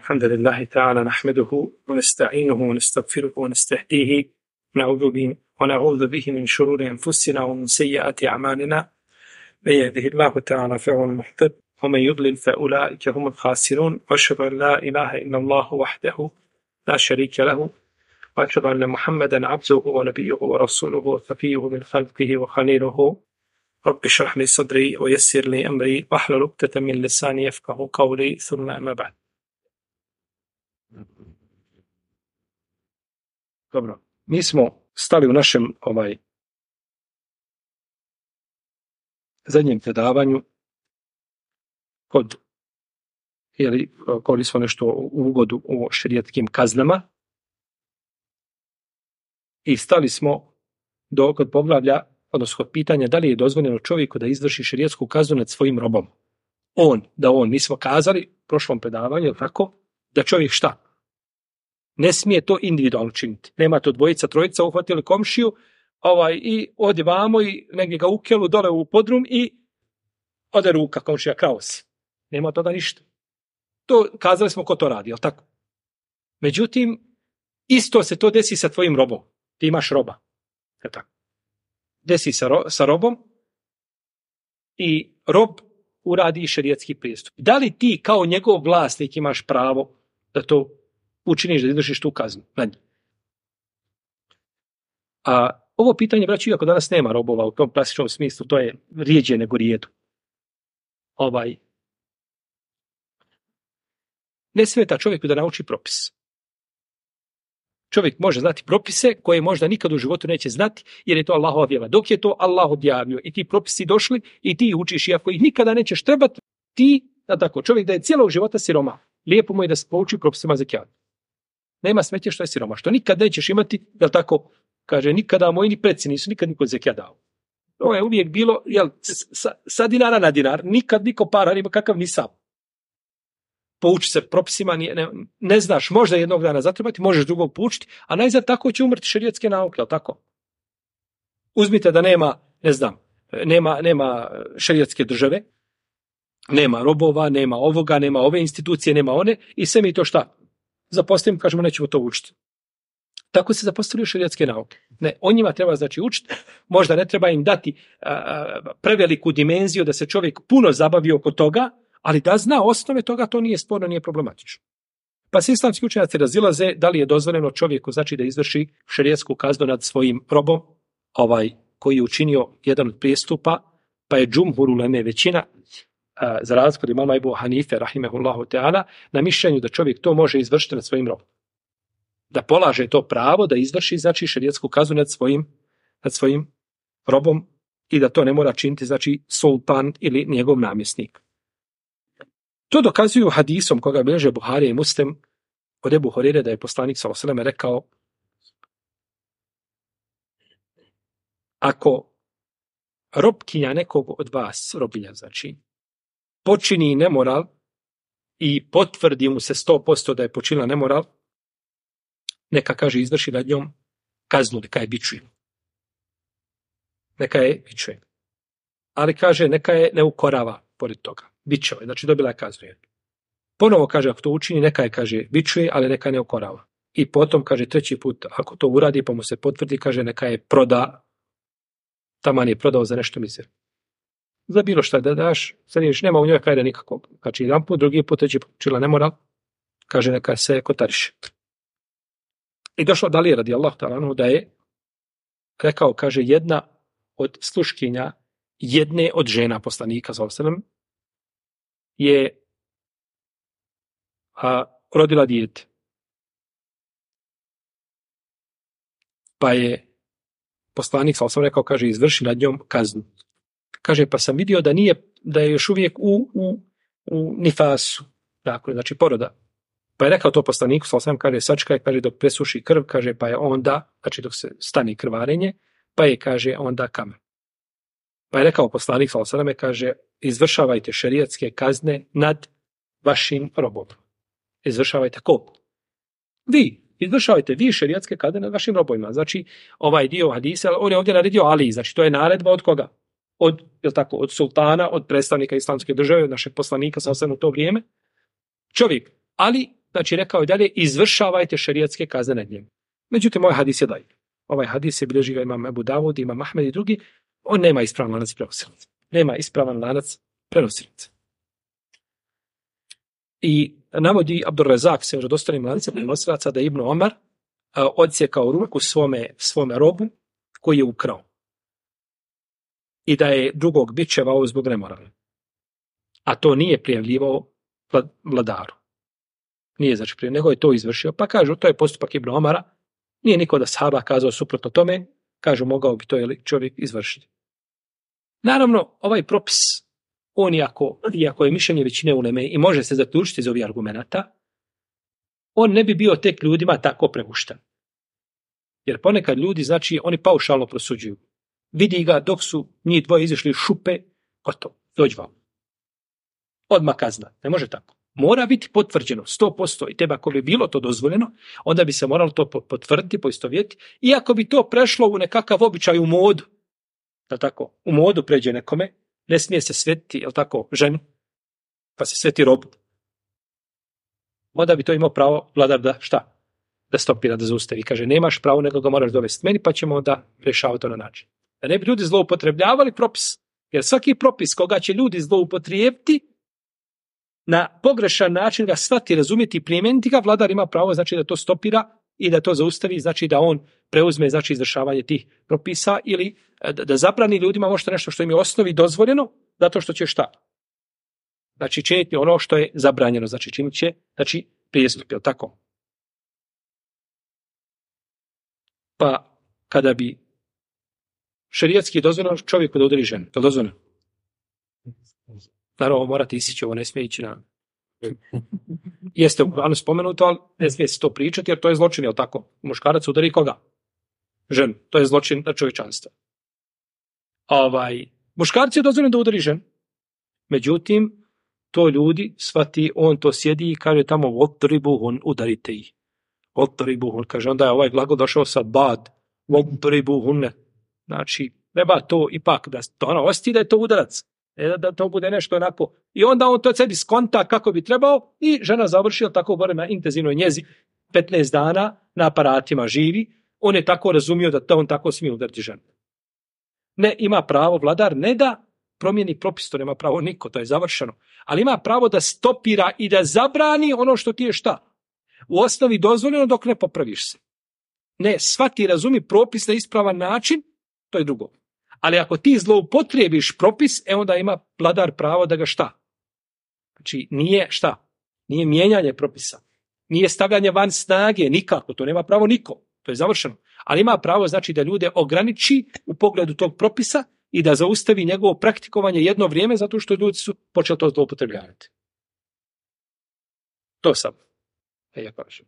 الحمد لله تعالى نحمده ونستعينه ونستغفره ونستهديه ونعوذ به من شرور أنفسنا ومن سيئات أعمالنا. من يهده الله تعالى فهو المهتد ومن يضلل فأولئك هم الخاسرون. وأشهد أن لا إله إلا الله وحده لا شريك له وأشهد أن محمدا عبده ونبيه ورسوله وصفيه من خلقه وخليله. رب اشرح لي صدري ويسر لي أمري واحلل عقدة من لساني يفقهوا قولي. ثم أما بعد. Dobro, mi smo stali u našem zadnjem predavanju govorili smo nešto u uvodu o šerijatskim kaznama i stali smo kod poglavlja, odnosno kod pitanja da li je dozvoljeno čovjeku da izvrši šerijatsku kaznu nad svojim robom. Mi smo kazali u prošlom predavanju, tako, da čovjek šta? Ne smije to individualno činiti. Nema to dvojica, trojica uhvatili komšiju i ode vamo i negdje ga ukelu dole u podrum i ode ruka komšija kraosi. Nema toga ništa. To kazali smo ko to radi, jel tako? Međutim, isto se to desi sa tvojim robom. Ti imaš roba. Jel tako? Desi sa robom i rob uradi šerijatski prijestup. Da li ti kao njegov vlasnik imaš pravo da to učiniš, da izvršiš tu kaznu? A ovo pitanje, braći, iako danas nema robova u tom klasičnom smislu, to je rijeđe nego rijedu. Ne smeta čovjeku da nauči propis. Čovjek može znati propise koje možda nikad u životu neće znati, jer je to Allahova vjera. Dok je to Allah objavio i ti propisi došli i ti ih učiš, iako ih nikada nećeš trebati, čovjek da je cijelog života siroma, lijepo mu je da se pouči propisima zekijata. Nema smetje što je siroma, što nikad nećeš imati, jel tako, kaže, nikada moji ni preci nisu nikad niko zekijat dao. To je uvijek bilo, sa dinara na dinar, nikad niko para nima kakav ni sam. Pouči se propisima, ne znaš, možda jednog dana zatrebati, možeš drugog poučiti, a najzad tako će umrti šerijatske nauke, jel tako? Uzmite da nema šerijatske države, nema robova, nema ovoga, nema ove institucije, nema one, i sve mi to šta? Zapostavimo, kažemo, nećemo to učiti. Tako se zapostavljaju šerijatske nauke. Ne, o njima treba učiti, možda ne treba im dati preveliku dimenziju da se čovjek puno zabavi oko toga, ali da zna osnove toga, to nije sporno, nije problematično. Pa se islamski učenjaci razilaze da li je dozvoljeno čovjeku da izvrši šerijatsku kaznu nad svojim robom, koji je učinio jedan od prijestupa, pa je džumhur uleme, većina, za razliku od imama Ebu Hanife, rahimehullahu teala, na mišljenju da čovjek to može izvršiti nad svojim robom. Da polaže to pravo da izvrši, šerijatsku kaznu nad svojim robom i da to ne mora činiti, sultan ili njegov namjesnik. To dokazuju hadisom koga bilježe Buharija i Muslim od Ebu Hurajre, da je poslanik sallallahu alejhi ve sellem rekao: ako robkinja nekog od vas, robinja počini nemoral i potvrdi mu se 100% da je počinila nemoral, neka, kaže, izvrši nad njom kaznu, neka je bičuje. Ali, kaže, neka je ne ukorava pored toga. Bičeva, dobila je kaznu. Ponovo, kaže, ako to učini, neka je, kaže, bičuje, ali neka ne ukorava. I potom, kaže, treći put, ako to uradi pa mu se potvrdi, kaže, neka je proda, taman je prodao za nešto mizerno. Za bilo šta da daš, sad nema u njoj kajda nikakvog. Znači, jedan put, drugi put, treći put učila nemoral, kaže, neka se kotariše. I došlo dalje, radijallahu ta'ala, da je rekao, kaže, jedna od sluškinja jedne od žena poslanika, je rodila dijete. Pa je poslanik, rekao, kaže, izvrši nad njom kaznu. Kaže, pa sam vidio da je još uvijek u nifasu, dakle, poroda. Pa je rekao to poslaniku, kaže, sačekaj, kaže, dok presuši krv, kaže, pa je onda, dok se stane krvarenje, pa je, kaže, onda kamen. Pa je rekao poslanik, kaže, izvršavajte šerijatske kazne nad vašim robom. Izvršavajte ko? Izvršavajte vi šerijatske kazne nad vašim robovima. Ovaj dio hadisa, on je ovdje naredio Ali, to je naredba od koga? Od sultana, od predstavnika islamske države, od našeg poslanika, u to vrijeme. Čovjek, Ali znači rekao je dalje, izvršavajte šerijatske kazne nad njim. Međutim, ovaj hadis je daif. Ovaj hadis je bilježi ga imam Ebu Davud, imam Ahmed i drugi, on nema ispravan lanac prenosilaca. Nema ispravan lanac prenosilaca. I navodi Abdurrazak se vjerodostojnim lancem prenosilaca da je Ibn Omar odsjekao ruku svome robu koji je ukrao. I da je drugog bičevao zbog nemorala. A to nije prijavljivao vladaru. Nije znači prije, nego je to izvršio. Pa kažu, to je postupak Ibn Omara. Nije niko da sahaba kazao suprotno tome. Kažu, mogao bi to čovjek izvršiti. Naravno, ovaj propis, on iako je mišljenje većine uleme i može se zaključiti iz ovih argumenata, on ne bi bio tek ljudima tako prepušten. Jer ponekad ljudi, znači, oni paušalno prosuđuju. Vidi ga dok su njih dvoje izišli šupe, gotovo, dođi vam. Odmah kazna. Ne može tako. Mora biti potvrđeno 100% i tebe ako bi bilo to dozvoljeno, onda bi se moralo to potvrditi, poistovjetiti. Iako bi to prešlo u nekakav običaj u modu, da tako, u modu pređe nekome, ne smije se svetiti, jel tako, ženu, pa se sveti robu. Onda bi to imao pravo vladar da šta? Da stopira, da zaustavi. Kaže, nemaš pravo, nego ga moraš dovesti meni, pa ćemo onda rješavati to na način. Da ne bi ljudi zloupotrebljavali propis. Jer svaki propis koga će ljudi zloupotrijebiti, na pogrešan način ga shvati, razumjeti i primijeniti ga, vladar ima pravo znači da to stopira i da to zaustavi, znači da on preuzme znači izvršavanje tih propisa ili da zabrani ljudima možda nešto što im je u osnovi dozvoljeno, zato što će šta? Znači činiti ono što je zabranjeno, znači činit će, znači prijestup, je li tako? Pa kada bi šerijatski dozvoljeno čovjeku da udari ženu, je li dozvoljeno? Naravno, morate isići, ovo ne smije ići na... Jeste u Kuranu spomenuto, ali ne smije se to pričati, jer to je zločin, je li tako? Muškarac udari koga? Ženu. To je zločin na čovječanstvo. Muškarci je dozvoljeno da udari ženu. Međutim, to ljudi shvati, on to sjedi i kaže tamo votribuhun, udarite ih. Votribuhun, kaže, onda je ovaj glagol došao sa bad, votribuhun. Znači, treba to ipak da to ono osti da je to udarac. Da to bude nešto onako. I onda on to sebi skonta kako bi trebao i žena završila tako gore na intenzivnoj njezi 15 dana na aparatima živi. On je tako razumio da to on tako smije udariti ženu. Ne, ima pravo vladar ne da promijeni propis, to nema pravo niko, to je završeno. Ali ima pravo da stopira i da zabrani ono što ti je šta. U osnovi dozvoljeno dok ne popraviš se. Ne, shvati, razumi propis na ispravan način, to je drugo. Ali ako ti zloupotrijebiš propis, onda ima vladar pravo da ga šta? Znači, nije šta? Nije mijenjanje propisa. Nije stavljanje van snage, nikako. To nema pravo niko. To je završeno. Ali ima pravo, znači, da ljude ograniči u pogledu tog propisa i da zaustavi njegovo praktikovanje jedno vrijeme zato što ljudi su počeli to zloupotrebljavati. To sam. Ja kažem.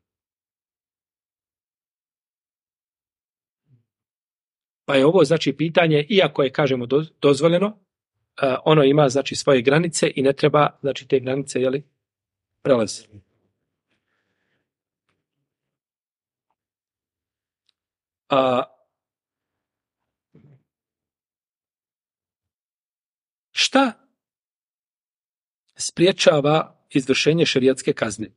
Pa je ovo, znači, pitanje, iako je, kažemo, dozvoljeno, ono ima, znači, svoje granice i ne treba, znači, te granice, prelaziti. Šta spriječava izvršenje šerijatske kazne?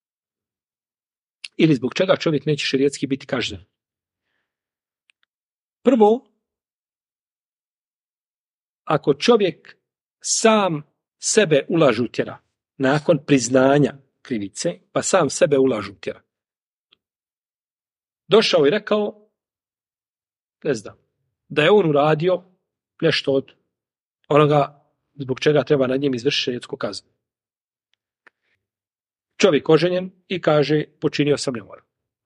Ili zbog čega čovjek neće šerijatski biti kažnjen? Prvo, ako čovjek sam sebe ulažu tjera, nakon priznanja krivice, pa sam sebe ulažu tjera. Došao i rekao, ne znam, da je on uradio nešto od onoga zbog čega treba nad njim izvršiti šerijatsku kaznu. Čovjek oženjen i kaže, počinio sam nemoral.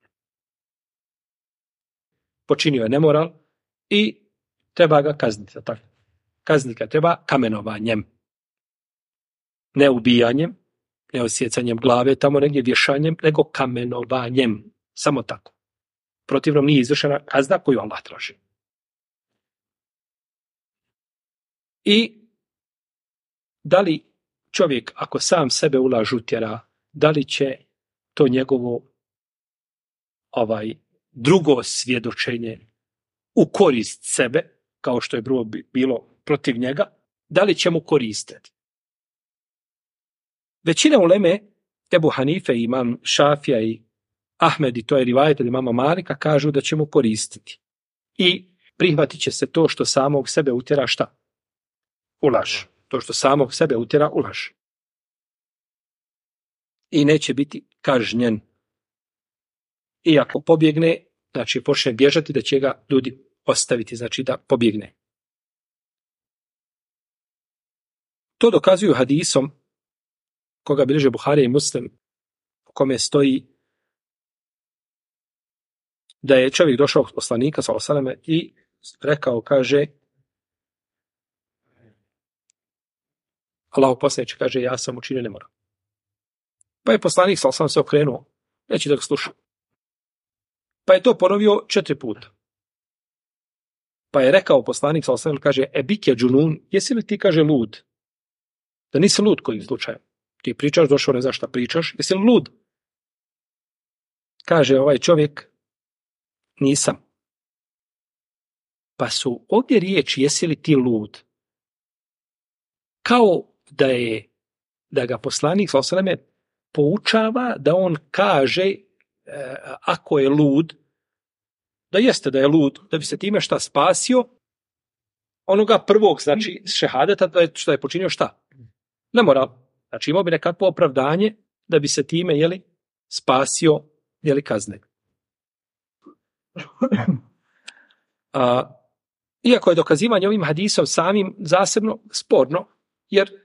Počinio je nemoral i treba ga kazniti. Kaznika treba kamenovanjem. Ne ubijanjem, ne osjecanjem glave, tamo negdje vješanjem, nego kamenovanjem. Samo tako. Protivno nije izvršena kazna koju Allah traži. I da li čovjek, ako sam sebe ulažu tjera, da li će to njegovo drugo svjedočenje u korist sebe, kao što je bilo protiv njega, da li će mu koristiti? Većina uleme Ebu Hanife, imam Šafija i Ahmed, i to je rivajet od imama Malika, kažu da će mu koristiti. I prihvatit će se to što samog sebe utjera šta? U laž. To što samog sebe utjera u laž. I neće biti kažnjen. I ako pobjegne, znači počne bježati, da će ga ljudi ostaviti, znači da pobjegne. To dokazuju hadisom koga bilježe Buharija i Muslim, u kome stoji da je čovjek došao od poslanika sallallahu alejhi ve selleme i rekao, kaže, Allahov poslaniče, kaže, ja sam učinio nemoral. Pa je poslanik sallallahu alejhi ve sellem se okrenuo, neće da ga sluša. Pa je to ponovio 4 puta. Pa je rekao poslanik sallallahu alejhi ve sellem, kaže, ebike džunun, jesi li ti, kaže, lud? Da nisi lud kojim slučajem. Ti pričaš, došao ne znaš šta pričaš, jesi li lud? Kaže ovaj čovjek, nisam. Pa su ovdje riječi, jesi li ti lud? Kao da ga poslanik sallallahu alejhi ve sellem poučava da on kaže, ako je lud, da jeste da je lud, da bi se time šta spasio, onoga prvog, znači šehadeta, što je počinio šta? Nemoral. Znači imao bi nekakvo opravdanje da bi se time, spasio, kazne. Iako je dokazivanje ovim hadisom samim zasebno sporno, jer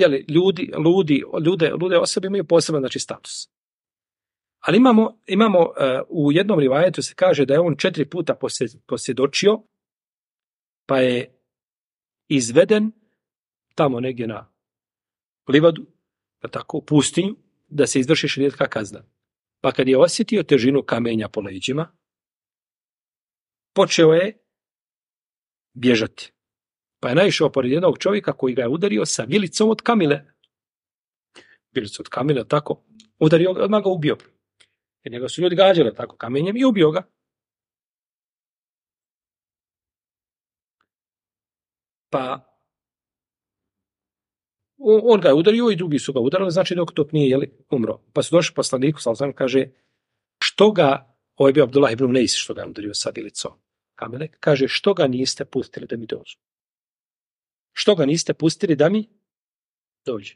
lude osobe imaju poseban, znači, status. Ali imamo u jednom rivajetu se kaže da je on 4 puta posvjedočio, pa je izveden tamo negdje na livadu, tako, u pustinju, da se izvrši šerijetska kazna. Pa kad je osjetio težinu kamenja po leđima, počeo je bježati. Pa je naišao pored jednog čovjeka koji ga je udario sa vilicom od kamile. Vilicu od kamile, tako, udario ga, odmah ga ubio. Jer njega su ljudi gađali tako kamenjem i ubio ga. Pa on ga je udario i drugi su ga udarili, znači dok to nije umro. Pa su došli poslaniku, sallallahu kaže, što ga, ovo je bio Abdullah ibn Unais što ga je udario sa vilicom kamene, kaže, što ga niste pustili da mi dođe? Što ga niste pustili da mi dođe?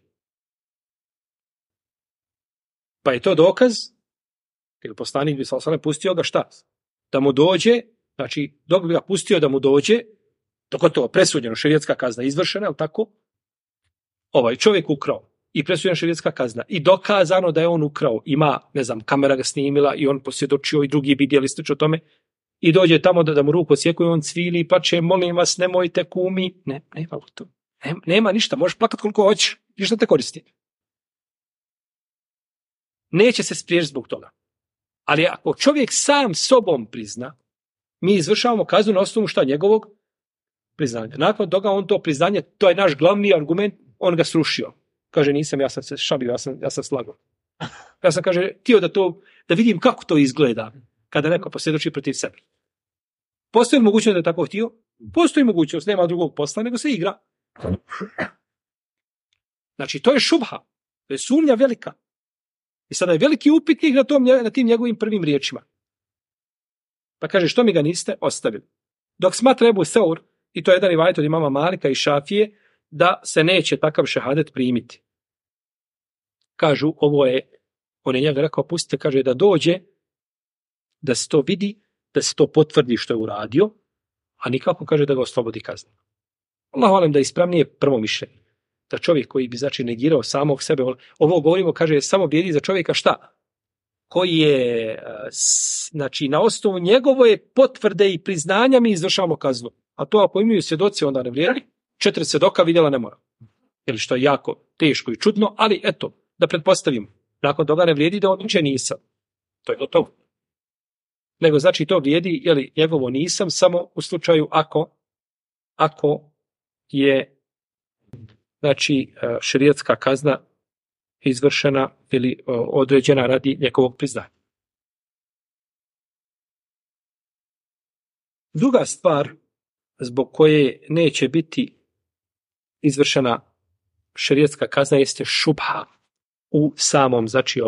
Pa je to dokaz, jer poslanik bi sallallahu pustio ga šta? Da mu dođe, znači dok bi ga pustio da mu dođe, dok je to presuđeno, šerijetska kazna izvršena, je li tako? Ovaj čovjek ukrao i presuđena šerijetska kazna i dokazano da je on ukrao, ima, ne znam, kamera ga snimila i on posvjedočio i drugi vidjeli ste o tome i dođe tamo da mu ruku odsjekuje, on cvili i plače, molim vas, nemojte kumi. Nema to. Nema ništa, možeš plakati koliko hoćeš, ništa te koristi. Neće se spriječiti zbog toga. Ali ako čovjek sam sobom prizna, mi izvršavamo kaznu na osnovu šta? Njegovog priznanja. Nakon toga on to priznanje, to je naš glavni argument, on ga srušio. Kaže, nisam, ja sam se šalio, ja sam slagao. Ja sam, kaže, htio da vidim kako to izgleda kada neko posvjedoči protiv sebe. Postoji mogućnost da je tako htio? Postoji mogućnost, nema drugog posla, nego se igra. Znači, to je šubha, to je sumnja velika. I sada je veliki upitnik na tim njegovim prvim riječima. Pa kaže, što mi ga niste ostavili? Dok smatra Ebu Seur, i to je jedan rivajet od imama Malika i Šafije, da se neće takav šehadet primiti. Kažu, on je njega rekao, pustite, kaže, da dođe, da se to vidi, da se to potvrdi što je uradio, a nikako, kaže, da ga oslobodi kazne. Allah volim da je ispravnije prvo mišljenje. Da čovjek koji bi, znači, negirao samog sebe, ovo govorimo, kaže, samo vrijedi za čovjeka šta? Koji je, znači, na osnovu njegove potvrde i priznanja mi izvršavamo kaznu. A to ako imaju svjedoci, onda ne vrijedi. 4 svjedoka vidjela ne mora. Ili što je jako teško i čudno, ali eto, da pretpostavimo. Nakon toga ne vrijedi da on uče nisam. To je gotovo. Nego znači to vrijedi, njegovo nisam, samo u slučaju ako je, znači, šerijatska kazna izvršena ili određena radi njegovog priznanja. Druga stvar zbog koje neće biti izvršena šerijatska kazna jeste šubha. u samom, znači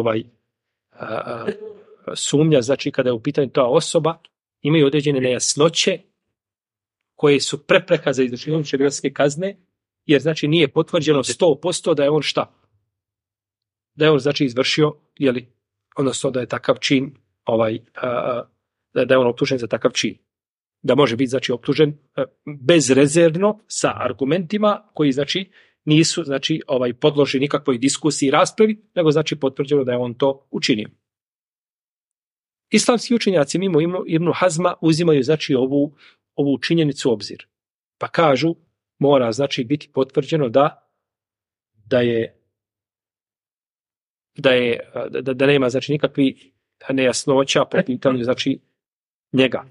sumnja, znači kada je u pitanju ta osoba, imaju određene nejasnoće koje su prepreka za izvršenje šerijatske kazne, jer znači nije potvrđeno 100% da je on šta? Da je on znači izvršio, odnosno da je takav čin, da je on optužen za takav čin. Da može biti znači optužen bezrezervno sa argumentima koji znači nisu znači podloženi nikakvoj diskusiji i raspravi, nego znači potvrđeno da je on to učinio. Islamski učenjaci mimo Ibnu Hazma uzimaju znači ovu činjenicu u obzir. Pa kažu, mora znači biti potvrđeno da nema znači nikakvih nejasnoća po pitanju znači njega.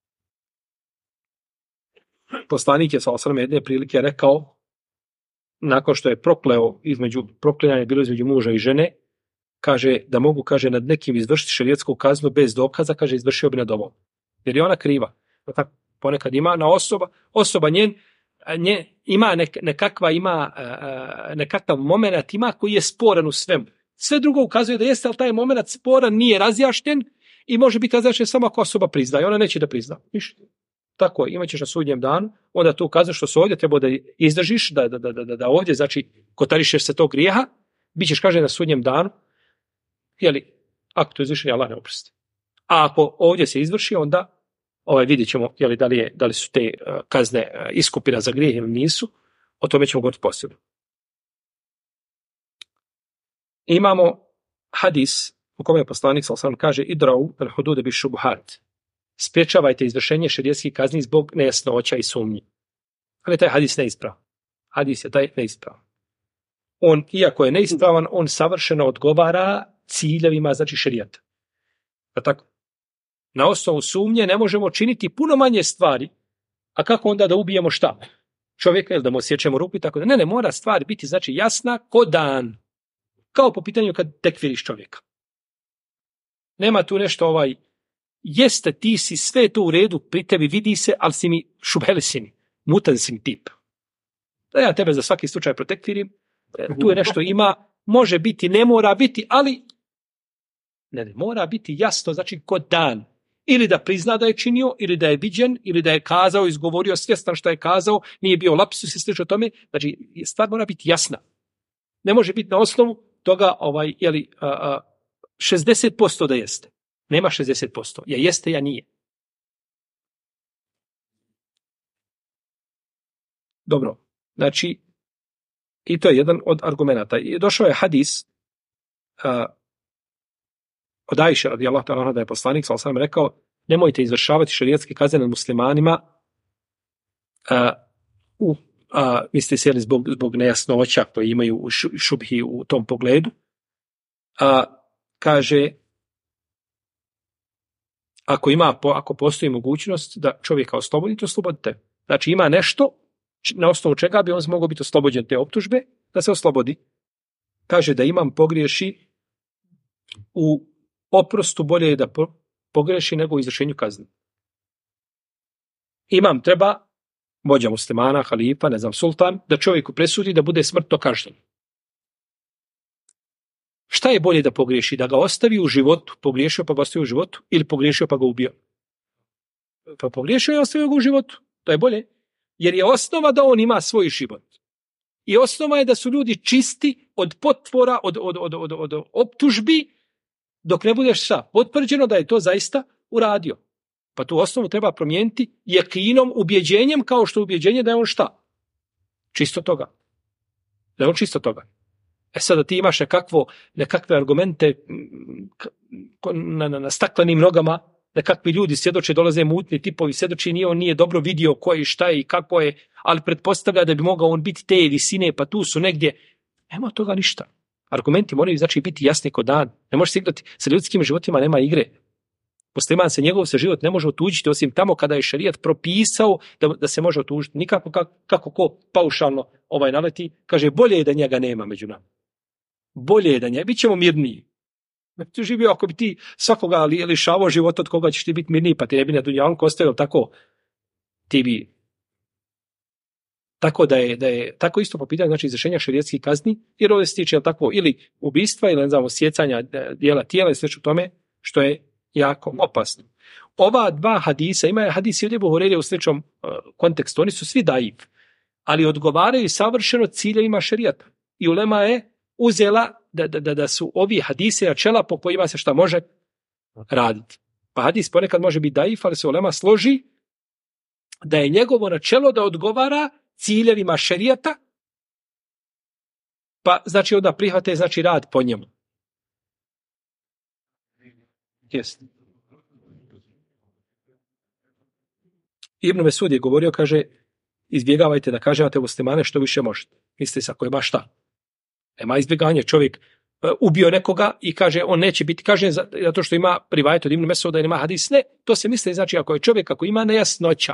Poslanik je sallallahu alejhi ve sellem jedne prilike rekao, nakon što je proklinjanje bilo između muža i žene, kaže da mogu, kaže, nad nekim izvršiti šerijetsku kaznu bez dokaza, kaže, izvršio bi nad ovom. Jer je ona kriva. Ponekad ima na osoba njen ima nekakav moment ima koji je sporan u svemu. Sve drugo ukazuje da jeste, ali taj moment sporan nije razjašnjen i može biti razjašnjen samo ako osoba priznaje. Ona neće da prizna. Ništa. Tako je, imat ćeš na sudnjem danu, onda to ukazuje što se ovdje treba da izdržiš, da ovdje, znači, kotarišeš se tog grijeha, bit ćeš, kaže, na sudnjem danu, ako to izvrši, Allah ne oprosti. A ako ovdje se izvrši, onda vidjet ćemo da li su te kazne iskupina za grijeh ili nisu, o tome ćemo govoriti posebno. Imamo hadis u kome je poslanik sallallahu alejhi ve sellem kaže idrau al hudud bi šubuhat. Spriječavajte izvršenje šerijatskih kazni zbog nejasnoća i sumnji. Ali taj hadis neispravan. Hadis je taj neispravan. On, iako je neispravan, on savršeno odgovara ciljevima, znači šerijata. Pa tako, na osnovu sumnje ne možemo činiti puno manje stvari, a kako onda da ubijemo šta? Čovjeka ili da mu osjećemo ruku i tako da. Ne, mora stvar biti znači jasna ko dan. Kao po pitanju kad tekfiriš čovjeka. Nema tu nešto jeste, ti si sve to u redu, pri tebi vidi se, ali si mi šubheli si mi, mutan si mi tip. Da ja tebe za svaki slučaj protekfirim, tu je nešto ima, može biti, ne mora biti, ali ne, mora biti jasno, znači kod dan. Ili da prizna da je činio, ili da je viđen, ili da je kazao, izgovorio svjestan što je kazao, nije bio lapsus i slično tome, znači stvar mora biti jasna. Ne može biti na osnovu toga 60% da jeste. Nema 60%. Ja jeste, ja nije. Dobro. Znači, i to je jedan od argumenata. I došao je hadis od Ajše radijallahu ta'ala anha da je poslanik sallallahu alejhi ve sellem rekao nemojte izvršavati šerijatske kazne nad muslimanima misli se zbog nejasnoća koje imaju šubhi u tom pogledu. Kaže ako postoji mogućnost da čovjeka oslobodite, oslobodite. Znači ima nešto na osnovu čega bi on mogao biti oslobođen te optužbe, da se oslobodi. Kaže da imam pogriješi u oprostu, bolje je da pogriješi nego u izvršenju kazne. Imam treba, vođa muslimana, halifa, sultan, da čovjeku presudi da bude smrtno kažnjen. Šta je bolje da pogriješi? Da ga ostavi u životu, pogriješio pa ga ostavi u životu, ili pogriješio pa ga ubio? Pa pogriješio i ostavio ga u životu. To je bolje. Jer je osnova da on ima svoj život. I osnova je da su ljudi čisti od potvora, od optužbi, dok ne budeš potvrđeno da je to zaista uradio. Pa tu osnovu treba promijeniti jekinom, ubjeđenjem, kao što ubjeđenje da je on šta? Čisto toga. Da je on čisto toga. Sada ti imaš nekakve argumente na staklenim nogama, nekakvi ljudi svjedoče, dolaze mutni tipovi, svjedoči on nije dobro vidio ko je, šta je i kako je, ali pretpostavlja da bi mogao on biti te visine, pa tu su negdje. Nema od toga ništa. Argumenti moraju znači biti jasni ko dan. Ne može se igrati sa ljudskim životima, nema igre. Musliman njegov život ne može otuđiti osim tamo kada je šerijat propisao da se može otužiti. Nikako kako ko paušalno naleti, kaže bolje je da njega nema među nama. Bolje je da njega, bit ćemo mirniji. Ti živio ako bi ti svakoga lišavao života od koga ćeš ti biti mirniji, pa ti ne bi na dunjalku ostavio tako, ti bi Tako da je tako isto po pitanju znači izvršenja šerijatskih kazni, jer ovdje se tiče jel tako ili ubistva ili ne znamo sjecanja dijela tijela i sve u tome što je jako opasno. Ova dva hadisa, ima hadisi od Ebu Hureyre u sličnom kontekstu, oni su svi daif, ali odgovaraju savršeno ciljevima šerijata. I ulema je uzela da su ovi hadise načela po kojima se šta može raditi. Pa hadis ponekad može biti daif, ali se ulema složi da je njegovo načelo da odgovara ciljevima šerijata, pa znači onda prihvate znači rad po njemu. Jest. Ibn Mesud je govorio, kaže, izbjegavajte da kažete muslimane što više možete. Mislite se ako je baš šta. Nema izbjeganje, čovjek ubio nekoga i kaže on neće biti kažnjen zato što ima rivajet od Ibn Mesuda i nema hadis. Ne, to se misli znači ako je čovjek, ako ima nejasnoća,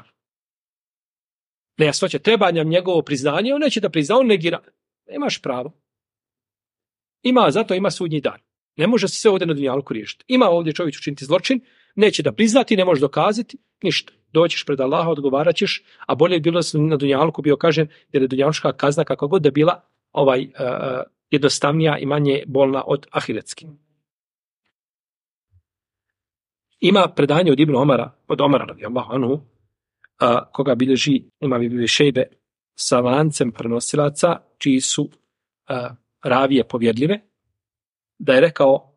treba nam njegovo priznanje, on neće da prizna, on negira. Nemaš pravo. Zato ima sudnji dan. Ne može se sve ovdje na dunjalku riješiti. Ima ovdje čovjek učiniti zločin, neće da priznati, ne može dokazati, ništa. Doćiš pred Allaha, odgovarat ćeš, a bolje je bilo na dunjalku bio kažen, jer je dunjaluška kazna kako god da bila jednostavnija i manje bolna od ahiretske. Ima predanje od Ibn Omara, radijallahu anhu, koga bilježi Imam Ibn Šejbe sa lancem prenosilaca, čiji su ravije povjerljive, da je rekao,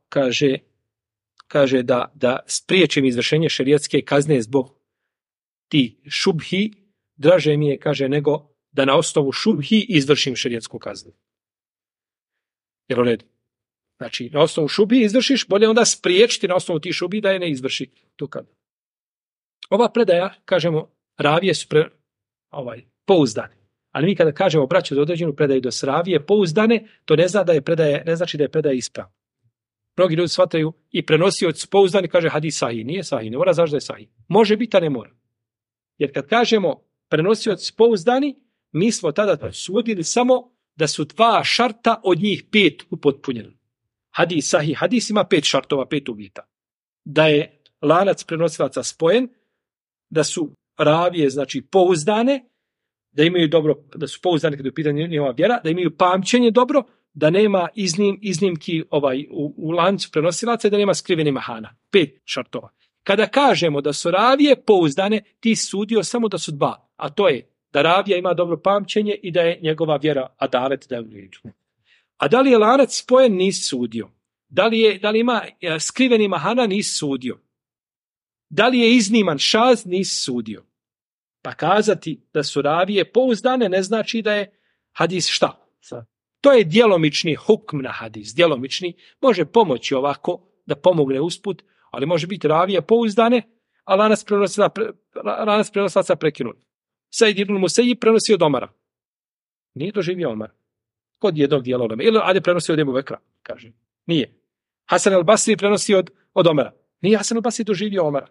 kaže da spriječim izvršenje šerijatske kazne zbog ti šubhi, draže mi je, kaže, nego da na osnovu šubhi izvršim šerijatsku kaznu. Jel u redu? Znači, na osnovu šubhi izvršiš, bolje onda spriječiti na osnovu ti šubhi da je ne izvrši tu kaznu. Ova predaja, kažemo, ravije su pouzdane. Ali mi kada kažemo braćo za određenu predaju da su ravije pouzdane, to ne znači da je predaja ispravna. Mnogi ljudi shvataju i prenosioc pouzdani kaže hadis sahih. Nije sahih, ne mora zašto da je sahih. Može biti, a ne mora. Jer kad kažemo prenosioc pouzdani, mi smo tada sudili samo da su 2 šarta od njih 5 upotpunjeni. Hadis sahih, hadis ima 5 šartova, 5 uvjeta. Da je lanac prenosilaca spojen, da su ravije, znači pouzdane, da imaju dobro, da su pouzdane kada je u pitanju njihova vjera, da imaju pamćenje dobro, da nema iznimki u lancu prenosilaca i da nema skrivenih mahana. 5 šartova. Kada kažemo da su ravije pouzdane, ti sudio samo da su 2, a to je da ravija ima dobro pamćenje i da je njegova vjera adalet da je u redu. A da li je lanac spojen, nisi sudio. Da li ima skriveni mahana, nisi sudio. Da li je izniman šaz, nisi sudio. Pa kazati da su ravije pouzdane ne znači da je hadis šta? To je djelomični hukm na hadis. Djelomični može pomoći ovako da pomogne usput, ali može biti ravije pouzdane, a lanac prenosilaca prekinut. Said ibn Musayyib prenosi od Omara. Nije doživio Omar. Kod jednog dijela uleme. Ili ajde prenosi od Ebu Bekra, kaže. Nije. Hasan al-Basri prenosi od Omara. Nije Hasan al-Basri doživio Omara.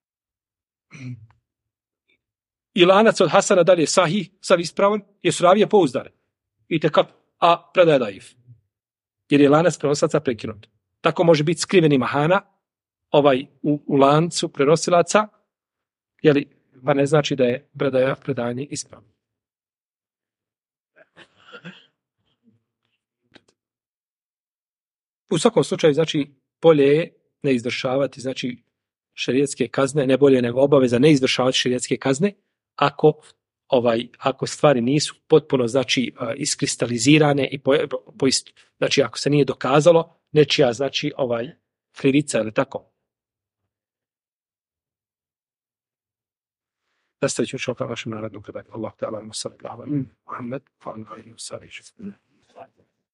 I lanac od Hasana dalje sahih, sav ispravan, jer su ravije pouzdane. A predaje daif. Jer je lanac prenosilaca prekinut. Tako može biti skriveni mahana u lancu prenosilaca, pa ne znači da je predanje ispravno. U svakom slučaju, znači, bolje je ne izvršavati, znači, šerijatske kazne, ne bolje nego obaveza ne izvršavati šerijatske kazne, ako stvari nisu potpuno, znači, iskristalizirane i znači, ako se nije dokazalo nečija, znači, krivica, ili tako. Nastavit ću kao vašem narodnom predanju. Allah ta'ala, Muhammed,